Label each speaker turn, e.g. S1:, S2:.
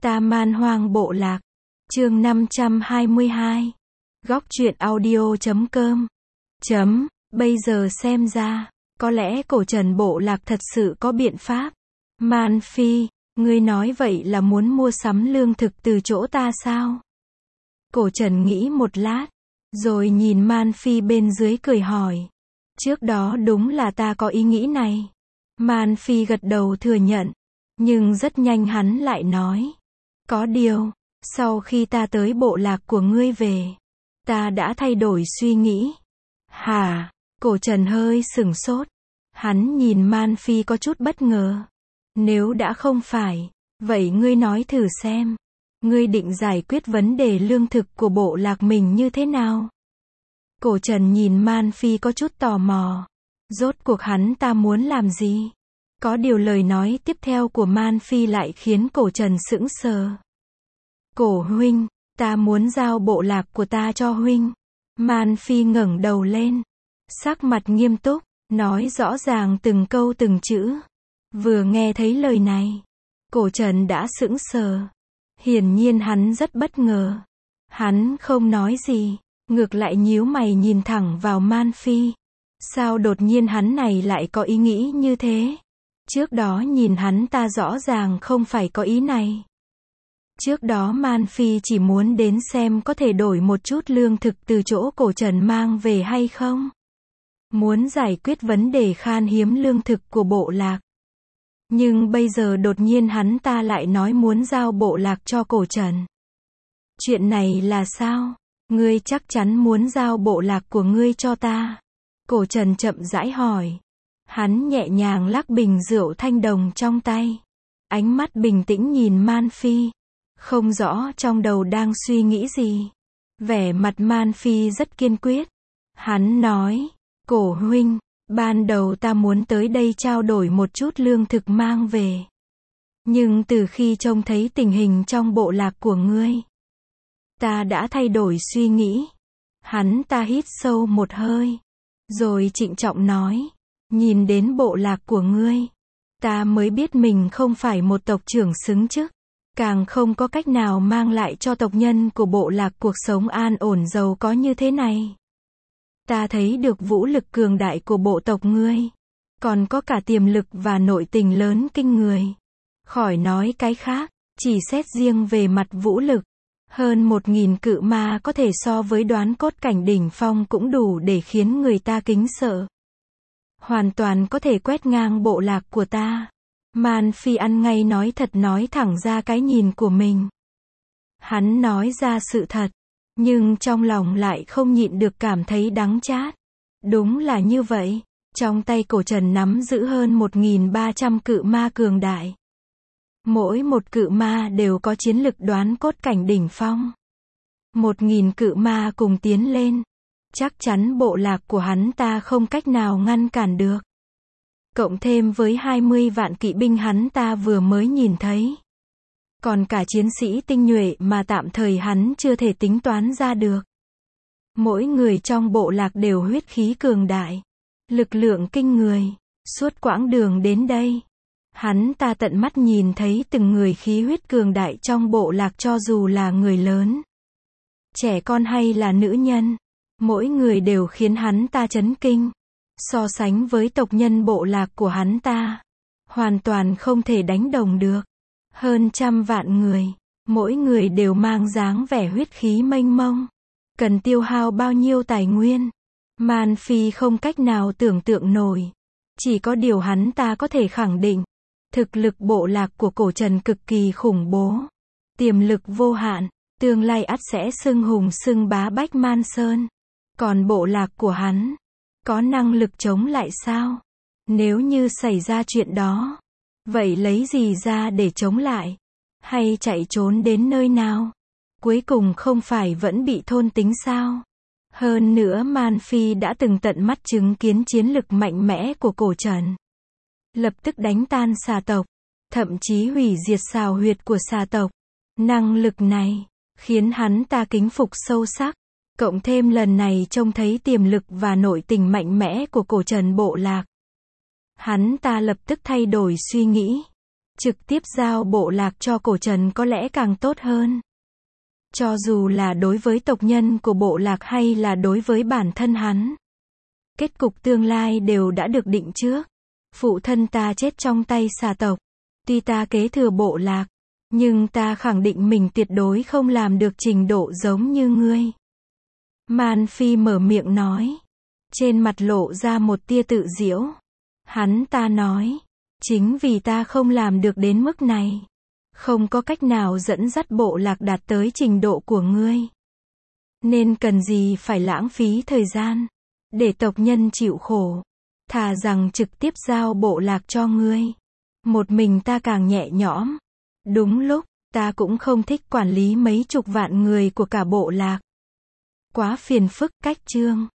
S1: Ta man hoang bộ lạc. Chương 522. Góc truyện audio.com. Bây giờ xem ra, có lẽ cổ trần bộ lạc thật sự có biện pháp. Man Phi, ngươi nói vậy là muốn mua sắm lương thực từ chỗ ta sao? Cổ trần nghĩ một lát, rồi nhìn Man Phi bên dưới cười hỏi. Trước đó đúng là ta có ý nghĩ này. Man Phi gật đầu thừa nhận, nhưng rất nhanh hắn lại nói. Có điều, sau khi ta tới bộ lạc của ngươi về, ta đã thay đổi suy nghĩ. Hả? Cổ trần hơi sửng sốt. Hắn nhìn Man Phi có chút bất ngờ. Nếu đã không phải, vậy ngươi nói thử xem. Ngươi định giải quyết vấn đề lương thực của bộ lạc mình như thế nào? Cổ trần nhìn Man Phi có chút tò mò. Rốt cuộc hắn ta muốn làm gì? Có điều lời nói tiếp theo của Man Phi lại khiến cổ trần sững sờ. Cổ huynh, ta muốn giao bộ lạc của ta cho huynh. Man Phi ngẩng đầu lên, sắc mặt nghiêm túc, nói rõ ràng từng câu từng chữ. Vừa nghe thấy lời này, cổ trần đã sững sờ. Hiển nhiên hắn rất bất ngờ. Hắn không nói gì, ngược lại nhíu mày nhìn thẳng vào Man Phi. Sao đột nhiên hắn này lại có ý nghĩ như thế? Trước đó nhìn hắn ta rõ ràng không phải có ý này. Trước đó Man Phi chỉ muốn đến xem có thể đổi một chút lương thực từ chỗ cổ trần mang về hay không. Muốn giải quyết vấn đề khan hiếm lương thực của bộ lạc. Nhưng bây giờ đột nhiên hắn ta lại nói muốn giao bộ lạc cho cổ trần. Chuyện này là sao? Ngươi chắc chắn muốn giao bộ lạc của ngươi cho ta? Cổ trần chậm rãi hỏi. Hắn nhẹ nhàng lắc bình rượu thanh đồng trong tay. Ánh mắt bình tĩnh nhìn Man Phi. Không rõ trong đầu đang suy nghĩ gì. Vẻ mặt Man Phi rất kiên quyết. Hắn nói, cổ huynh, ban đầu ta muốn tới đây trao đổi một chút lương thực mang về. Nhưng từ khi trông thấy tình hình trong bộ lạc của ngươi, ta đã thay đổi suy nghĩ. Hắn ta hít sâu một hơi, rồi trịnh trọng nói, nhìn đến bộ lạc của ngươi, ta mới biết mình không phải một tộc trưởng xứng chức. Càng không có cách nào mang lại cho tộc nhân của bộ lạc cuộc sống an ổn giàu có như thế này. Ta thấy được vũ lực cường đại của bộ tộc ngươi. Còn có cả tiềm lực và nội tình lớn kinh người. Khỏi nói cái khác, chỉ xét riêng về mặt vũ lực. Hơn 1000 cự ma có thể so với đoán cốt cảnh đỉnh phong cũng đủ để khiến người ta kính sợ. Hoàn toàn có thể quét ngang bộ lạc của ta. Man Phi ăn ngay nói thật, nói thẳng ra cái nhìn của mình. Hắn nói ra sự thật, nhưng trong lòng lại không nhịn được cảm thấy đắng chát. Đúng là như vậy, trong tay cổ trần nắm giữ hơn 1300 cự ma cường đại. Mỗi một cự ma đều có chiến lực đoán cốt cảnh đỉnh phong. 1000 cự ma cùng tiến lên, chắc chắn bộ lạc của hắn ta không cách nào ngăn cản được. Cộng thêm với 20 vạn kỵ binh hắn ta vừa mới nhìn thấy. Còn cả chiến sĩ tinh nhuệ mà tạm thời hắn chưa thể tính toán ra được. Mỗi người trong bộ lạc đều huyết khí cường đại. Lực lượng kinh người. Suốt quãng đường đến đây, hắn ta tận mắt nhìn thấy từng người khí huyết cường đại trong bộ lạc, cho dù là người lớn, trẻ con hay là nữ nhân. Mỗi người đều khiến hắn ta chấn kinh. So sánh với tộc nhân bộ lạc của hắn ta, hoàn toàn không thể đánh đồng được. Hơn 100 vạn người, mỗi người đều mang dáng vẻ huyết khí mênh mông. Cần tiêu hao bao nhiêu tài nguyên, Man Phi không cách nào tưởng tượng nổi. Chỉ có điều hắn ta có thể khẳng định, thực lực bộ lạc của cổ trần cực kỳ khủng bố. Tiềm lực vô hạn, tương lai ắt sẽ xưng hùng xưng bá Bách Man Sơn. Còn bộ lạc của hắn, có năng lực chống lại sao? Nếu như xảy ra chuyện đó, vậy lấy gì ra để chống lại? Hay chạy trốn đến nơi nào? Cuối cùng không phải vẫn bị thôn tính sao? Hơn nữa Man Phi đã từng tận mắt chứng kiến chiến lực mạnh mẽ của cổ trần. Lập tức đánh tan xà tộc, thậm chí hủy diệt xào huyệt của xà tộc. Năng lực này, khiến hắn ta kính phục sâu sắc. Cộng thêm lần này trông thấy tiềm lực và nội tình mạnh mẽ của cổ trần bộ lạc. Hắn ta lập tức thay đổi suy nghĩ. Trực tiếp giao bộ lạc cho cổ trần có lẽ càng tốt hơn. Cho dù là đối với tộc nhân của bộ lạc hay là đối với bản thân hắn. Kết cục tương lai đều đã được định trước. Phụ thân ta chết trong tay xà tộc. Tuy ta kế thừa bộ lạc, nhưng ta khẳng định mình tuyệt đối không làm được trình độ giống như ngươi. Man Phi mở miệng nói. Trên mặt lộ ra một tia tự giễu. Hắn ta nói. Chính vì ta không làm được đến mức này. Không có cách nào dẫn dắt bộ lạc đạt tới trình độ của ngươi. Nên cần gì phải lãng phí thời gian. Để tộc nhân chịu khổ. Thà rằng trực tiếp giao bộ lạc cho ngươi. Một mình ta càng nhẹ nhõm. Đúng lúc, ta cũng không thích quản lý mấy chục vạn người của cả bộ lạc. Quá phiền phức. Cách chương